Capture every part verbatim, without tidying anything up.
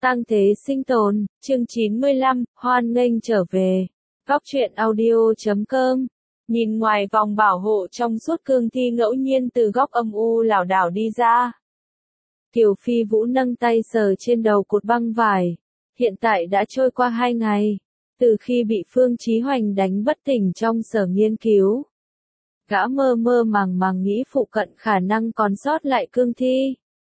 Tang thế sinh tồn, chương chín mươi lăm, hoan nghênh trở về. Góc truyện audio chấm com. Nhìn ngoài vòng bảo hộ trong suốt, cương thi ngẫu nhiên từ góc âm u lảo đảo đi ra. Kiều Phi Vũ nâng tay sờ trên đầu cột băng vải. Hiện tại đã trôi qua hai ngày, từ khi bị Phương Chí Hoành đánh bất tỉnh trong sở nghiên cứu. Gã mơ mơ màng màng nghĩ phụ cận khả năng còn sót lại cương thi.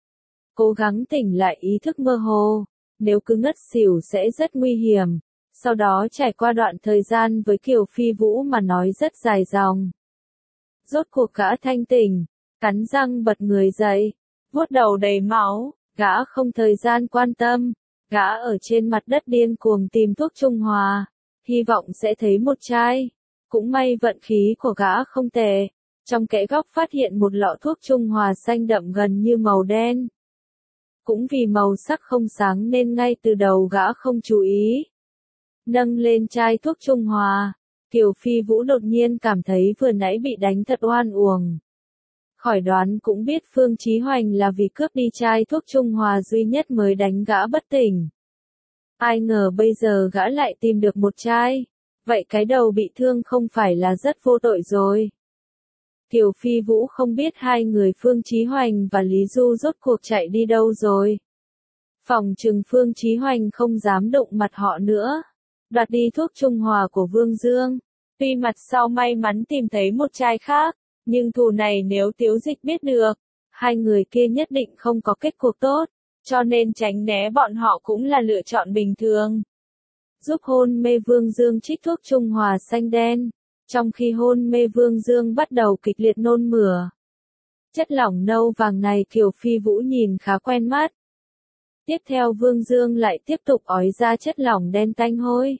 Cố gắng tỉnh lại ý thức mơ hồ, nếu cứ ngất xỉu sẽ rất nguy hiểm. Sau đó trải qua đoạn thời gian với Kiều Phi Vũ mà nói rất dài dòng. Rốt cuộc gã thanh tỉnh, cắn răng bật người dậy, vuốt đầu đầy máu, gã không thời gian quan tâm, gã ở trên mặt đất điên cuồng tìm thuốc trung hòa, hy vọng sẽ thấy một chai. Cũng may vận khí của gã không tệ, trong kẽ góc phát hiện một lọ thuốc trung hòa xanh đậm gần như màu đen. Cũng vì màu sắc không sáng nên ngay từ đầu gã không chú ý. Nâng lên chai thuốc trung hòa, Kiều Phi Vũ đột nhiên cảm thấy vừa nãy bị đánh thật oan uổng. Khỏi đoán cũng biết Phương Chí Hoành là vì cướp đi chai thuốc trung hòa duy nhất mới đánh gã bất tỉnh. Ai ngờ bây giờ gã lại tìm được một chai, vậy cái đầu bị thương không phải là rất vô tội rồi. Kiều Phi Vũ không biết hai người Phương Chí Hoành và Lý Du rốt cuộc chạy đi đâu rồi. Phòng trừng Phương Chí Hoành không dám đụng mặt họ nữa. Đoạt đi thuốc trung hòa của Vương Dương. Tuy mặt sau may mắn tìm thấy một chai khác, nhưng thù này nếu Tiếu Dịch biết được, hai người kia nhất định không có kết cục tốt, cho nên tránh né bọn họ cũng là lựa chọn bình thường. Giúp hôn mê Vương Dương trích thuốc trung hòa xanh đen. Trong khi hôn mê Vương Dương bắt đầu kịch liệt nôn mửa. Chất lỏng nâu vàng này Kiều Phi Vũ nhìn khá quen mắt. Tiếp theo Vương Dương lại tiếp tục ói ra chất lỏng đen tanh hôi.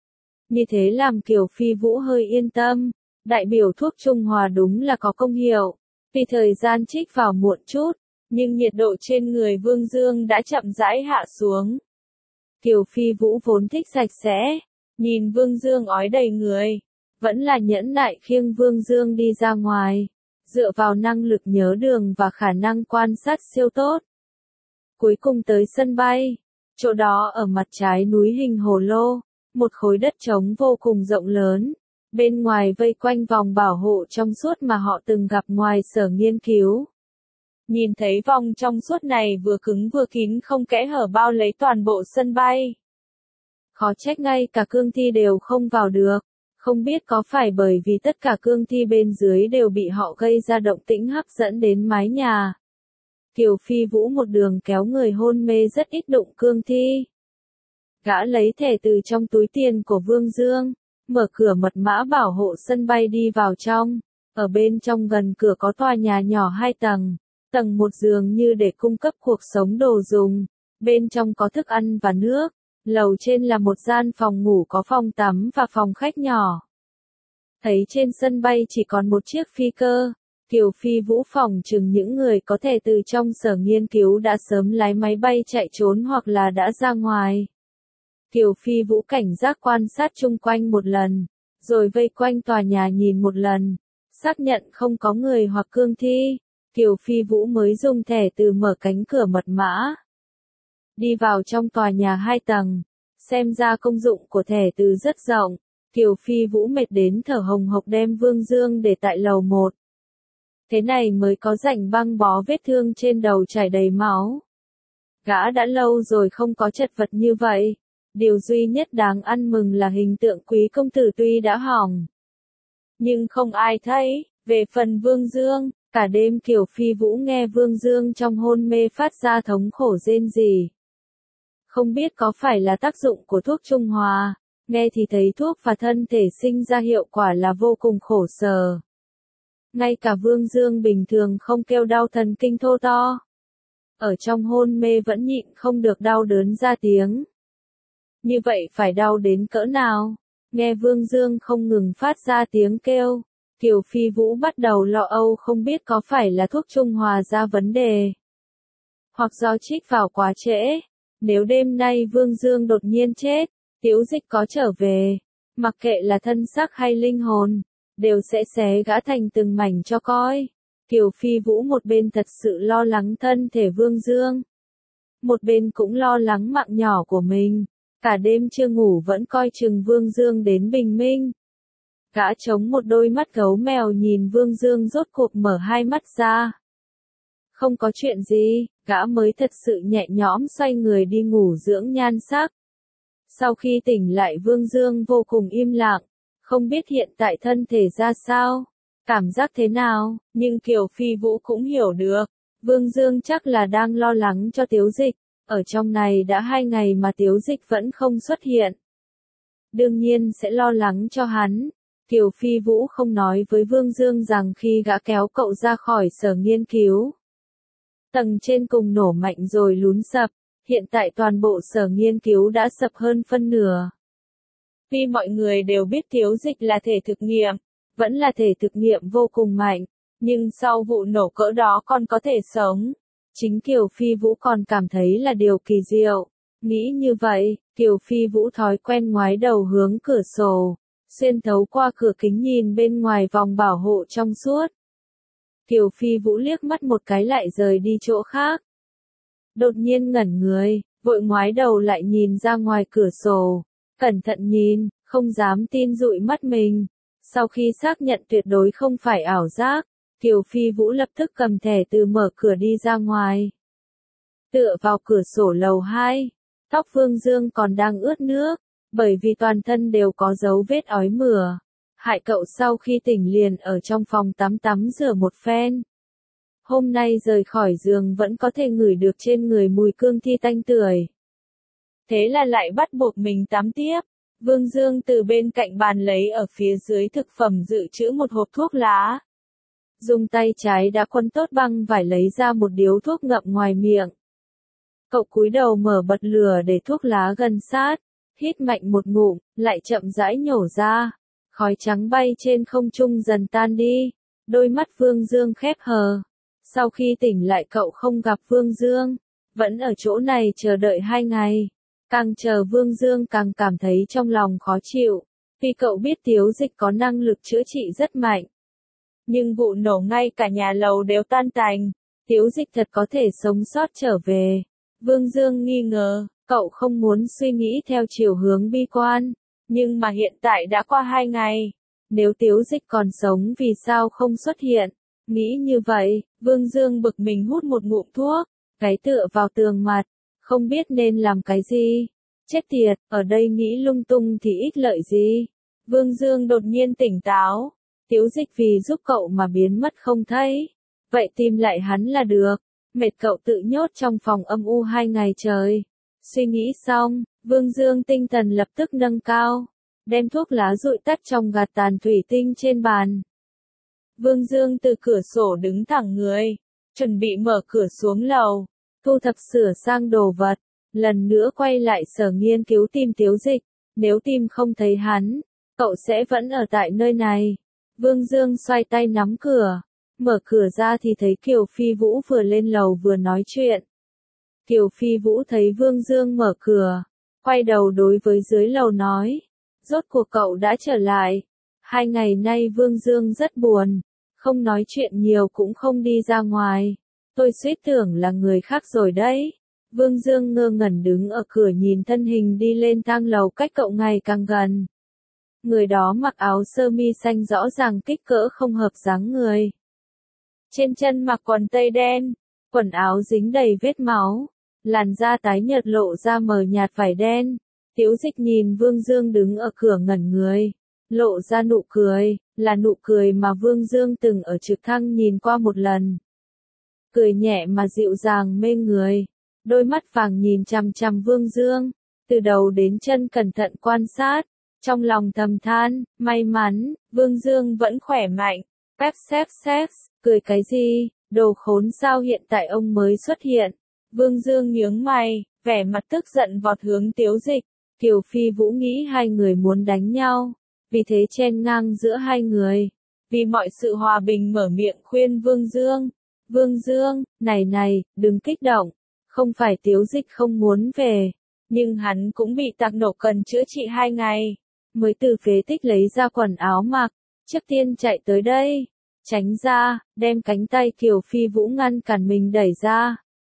Như thế làm Kiều Phi Vũ hơi yên tâm, đại biểu thuốc trung hòa đúng là có công hiệu. Vì thời gian trích vào muộn chút, nhưng nhiệt độ trên người Vương Dương đã chậm rãi hạ xuống. Kiều Phi Vũ vốn thích sạch sẽ, nhìn Vương Dương ói đầy người. Vẫn là nhẫn nại khiêng Vương Dương đi ra ngoài, dựa vào năng lực nhớ đường và khả năng quan sát siêu tốt. Cuối cùng tới sân bay, chỗ đó ở mặt trái núi hình hồ lô, một khối đất trống vô cùng rộng lớn, bên ngoài vây quanh vòng bảo hộ trong suốt mà họ từng gặp ngoài sở nghiên cứu. Nhìn thấy vòng trong suốt này vừa cứng vừa kín không kẽ hở bao lấy toàn bộ sân bay. Khó trách ngay cả cương thi đều không vào được. Không biết có phải bởi vì tất cả cương thi bên dưới đều bị họ gây ra động tĩnh hấp dẫn đến mái nhà. Kiều Phi Vũ một đường kéo người hôn mê rất ít đụng cương thi. Gã lấy thẻ từ trong túi tiền của Vương Dương, mở cửa mật mã bảo hộ sân bay đi vào trong. Ở bên trong gần cửa có tòa nhà nhỏ hai tầng, tầng một giường như để cung cấp cuộc sống đồ dùng, bên trong có thức ăn và nước. Lầu trên là một gian phòng ngủ có phòng tắm và phòng khách nhỏ. Thấy trên sân bay chỉ còn một chiếc phi cơ, Kiều Phi Vũ phỏng chừng những người có thể từ trong sở nghiên cứu đã sớm lái máy bay chạy trốn hoặc là đã ra ngoài. Kiều Phi Vũ cảnh giác quan sát chung quanh một lần, rồi vây quanh tòa nhà nhìn một lần, xác nhận không có người hoặc cương thi, Kiều Phi Vũ mới dùng thẻ từ mở cánh cửa mật mã. Đi vào trong tòa nhà hai tầng, xem ra công dụng của thẻ từ rất rộng, Kiều Phi Vũ mệt đến thở hồng hộc đem Vương Dương để tại lầu một. Thế này mới có rảnh băng bó vết thương trên đầu chảy đầy máu. Gã đã lâu rồi không có chật vật như vậy, điều duy nhất đáng ăn mừng là hình tượng quý công tử tuy đã hỏng. Nhưng không ai thấy, về phần Vương Dương, cả đêm Kiều Phi Vũ nghe Vương Dương trong hôn mê phát ra thống khổ rên rỉ. Không biết có phải là tác dụng của thuốc trung hòa, nghe thì thấy thuốc và thân thể sinh ra hiệu quả là vô cùng khổ sở. Ngay cả Vương Dương bình thường không kêu đau thần kinh thô to. Ở trong hôn mê vẫn nhịn không được đau đớn ra tiếng. Như vậy phải đau đến cỡ nào? Nghe Vương Dương không ngừng phát ra tiếng kêu, Kiều Phi Vũ bắt đầu lo âu không biết có phải là thuốc trung hòa ra vấn đề. Hoặc do trích vào quá trễ. Nếu đêm nay Vương Dương đột nhiên chết, Tiếu Dịch có trở về, mặc kệ là thân xác hay linh hồn, đều sẽ xé gã thành từng mảnh cho coi. Kiều Phi Vũ một bên thật sự lo lắng thân thể Vương Dương. một bên cũng lo lắng mạng nhỏ của mình. Cả đêm chưa ngủ vẫn coi chừng Vương Dương đến bình minh. Gã chống một đôi mắt gấu mèo nhìn Vương Dương rốt cuộc mở hai mắt ra. Không có chuyện gì, gã mới thật sự nhẹ nhõm xoay người đi ngủ dưỡng nhan sắc. Sau khi tỉnh lại Vương Dương vô cùng im lặng, không biết hiện tại thân thể ra sao, cảm giác thế nào, nhưng Kiều Phi Vũ cũng hiểu được. Vương Dương chắc là đang lo lắng cho Tiếu Dịch, ở trong này đã hai ngày mà Tiếu Dịch vẫn không xuất hiện. Đương nhiên sẽ lo lắng cho hắn. Kiều Phi Vũ không nói với Vương Dương rằng khi gã kéo cậu ra khỏi sở nghiên cứu, tầng trên cùng nổ mạnh rồi lún sập, hiện tại toàn bộ sở nghiên cứu đã sập hơn phân nửa. Vì mọi người đều biết Tiếu Dịch là thể thực nghiệm, vẫn là thể thực nghiệm vô cùng mạnh, nhưng sau vụ nổ cỡ đó còn có thể sống. Chính Kiều Phi Vũ còn cảm thấy là điều kỳ diệu. Nghĩ như vậy, Kiều Phi Vũ thói quen ngoái đầu hướng cửa sổ, xuyên thấu qua cửa kính nhìn bên ngoài vòng bảo hộ trong suốt. Kiều Phi Vũ liếc mắt một cái lại rời đi chỗ khác. Đột nhiên ngẩn người, vội ngoái đầu lại nhìn ra ngoài cửa sổ, cẩn thận nhìn, không dám tin dụi mắt mình. Sau khi xác nhận tuyệt đối không phải ảo giác, Kiều Phi Vũ lập tức cầm thẻ từ mở cửa đi ra ngoài. Tựa vào cửa sổ lầu hai, tóc Vương Dương còn đang ướt nước, bởi vì toàn thân đều có dấu vết ói mửa. Hại cậu sau khi tỉnh liền ở trong phòng tắm tắm rửa một phen. Hôm nay rời khỏi giường vẫn có thể ngửi được trên người mùi cương thi tanh tưởi. Thế là lại bắt buộc mình tắm tiếp. Vương Dương từ bên cạnh bàn lấy ở phía dưới thực phẩm dự trữ một hộp thuốc lá. Dùng tay trái đã quấn tốt băng vải lấy ra một điếu thuốc ngậm ngoài miệng. Cậu cúi đầu mở bật lửa để thuốc lá gần sát, hít mạnh một ngụm, lại chậm rãi nhổ ra. Khói trắng bay trên không trung dần tan đi, đôi mắt Vương Dương khép hờ. Sau khi tỉnh lại cậu không gặp Vương Dương, vẫn ở chỗ này chờ đợi hai ngày. Càng chờ Vương Dương càng cảm thấy trong lòng khó chịu, vì cậu biết Tiếu Dịch có năng lực chữa trị rất mạnh. Nhưng vụ nổ ngay cả nhà lầu đều tan tành, Tiếu Dịch thật có thể sống sót trở về. Vương Dương nghi ngờ, cậu không muốn suy nghĩ theo chiều hướng bi quan, nhưng mà hiện tại đã qua hai ngày. Nếu Tiếu Dịch còn sống vì sao không xuất hiện? Nghĩ như vậy, Vương Dương bực mình hút một ngụm thuốc, gáy tựa vào tường mặt, không biết nên làm cái gì. Chết tiệt, ở đây nghĩ lung tung thì ít lợi gì. Vương Dương đột nhiên tỉnh táo, Tiếu Dịch vì giúp cậu mà biến mất không thấy. Vậy tìm lại hắn là được, mệt cậu tự nhốt trong phòng âm u hai ngày trời. Suy nghĩ xong, Vương Dương tinh thần lập tức nâng cao, đem thuốc lá dụi tắt trong gạt tàn thủy tinh trên bàn. Vương Dương từ cửa sổ đứng thẳng người, chuẩn bị mở cửa xuống lầu, thu thập sửa sang đồ vật, lần nữa quay lại sở nghiên cứu tìm Tiếu Dịch. Nếu tìm không thấy hắn, cậu sẽ vẫn ở tại nơi này. Vương Dương xoay tay nắm cửa, mở cửa ra thì thấy Kiều Phi Vũ vừa lên lầu vừa nói chuyện. Kiều Phi Vũ thấy Vương Dương mở cửa, quay đầu đối với dưới lầu nói, rốt cuộc cậu đã trở lại. Hai ngày nay Vương Dương rất buồn, không nói chuyện nhiều cũng không đi ra ngoài. Tôi suýt tưởng là người khác rồi đấy. Vương Dương ngơ ngẩn đứng ở cửa nhìn thân hình đi lên thang lầu cách cậu ngày càng gần. Người đó mặc áo sơ mi xanh rõ ràng kích cỡ không hợp dáng người. Trên chân mặc quần tây đen, quần áo dính đầy vết máu, làn da tái nhợt lộ ra mờ nhạt vải đen. Tiếu Dịch nhìn Vương Dương đứng ở cửa ngẩn người, lộ ra nụ cười, là nụ cười mà Vương Dương từng ở trực thăng nhìn qua một lần. Cười nhẹ mà dịu dàng mê người, đôi mắt vàng nhìn chằm chằm Vương Dương, từ đầu đến chân cẩn thận quan sát, trong lòng thầm than, may mắn, Vương Dương vẫn khỏe mạnh. Pep xếp xếp, cười cái gì, đồ khốn sao hiện tại ông mới xuất hiện. Vương Dương nhướng mày, vẻ mặt tức giận vọt hướng Tiếu Dịch. Kiều Phi Vũ nghĩ hai người muốn đánh nhau, vì thế chen ngang giữa hai người. Vì mọi sự hòa bình mở miệng khuyên Vương Dương. Vương Dương, này này, đừng kích động, không phải Tiếu Dịch không muốn về, nhưng hắn cũng bị tạc nổ cần chữa trị hai ngày, mới từ phế tích lấy ra quần áo mặc, trước tiên chạy tới đây, tránh ra, đem cánh tay Kiều Phi Vũ ngăn cản mình đẩy ra.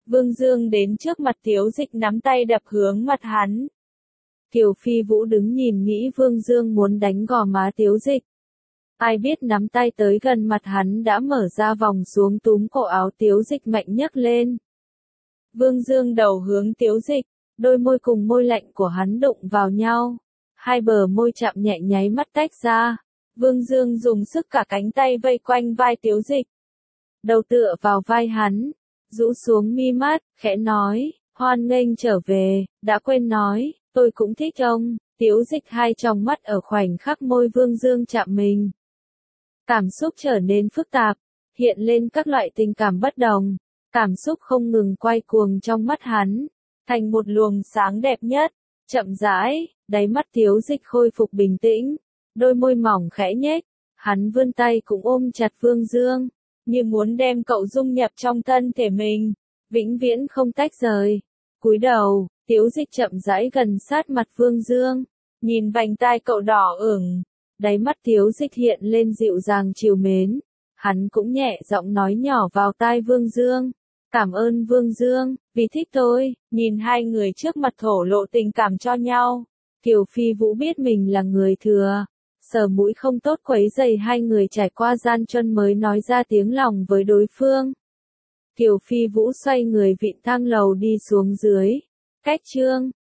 Vương Dương đến trước mặt Tiếu Dịch nắm tay đập hướng mặt hắn. Kiều Phi Vũ đứng nhìn nghĩ Vương Dương muốn đánh gò má Tiếu Dịch. Ai biết nắm tay tới gần mặt hắn đã mở ra vòng xuống túm cổ áo Tiếu Dịch mạnh nhấc lên. Vương Dương đầu hướng Tiếu Dịch, đôi môi cùng môi lạnh của hắn đụng vào nhau. Hai bờ môi chạm nhẹ nháy mắt tách ra. Vương Dương dùng sức cả cánh tay vây quanh vai Tiếu Dịch. Đầu tựa vào vai hắn, rũ xuống mi mắt, khẽ nói, hoan nghênh trở về, đã quên nói, tôi cũng thích ông. Tiếu Dịch hai tròng mắt ở khoảnh khắc môi Vương Dương chạm mình. Cảm xúc trở nên phức tạp, hiện lên các loại tình cảm bất đồng. Cảm xúc không ngừng quay cuồng trong mắt hắn, thành một luồng sáng đẹp nhất. Chậm rãi, đáy mắt Tiếu Dịch khôi phục bình tĩnh, đôi môi mỏng khẽ nhếch, hắn vươn tay cũng ôm chặt Vương Dương, như muốn đem cậu dung nhập trong thân thể mình, vĩnh viễn không tách rời. Cúi đầu, Tiếu Dịch chậm rãi gần sát mặt Vương Dương, nhìn vành tai cậu đỏ ửng, đáy mắt Tiếu Dịch hiện lên dịu dàng trìu mến, hắn cũng nhẹ giọng nói nhỏ vào tai Vương Dương. Cảm ơn Vương Dương, vì thích tôi. Nhìn hai người trước mặt thổ lộ tình cảm cho nhau. Kiều Phi Vũ biết mình là người thừa. Sờ mũi không tốt quấy rầy hai người trải qua gian truân mới nói ra tiếng lòng với đối phương. Kiều Phi Vũ xoay người vịn thang lầu đi xuống dưới. Cách chương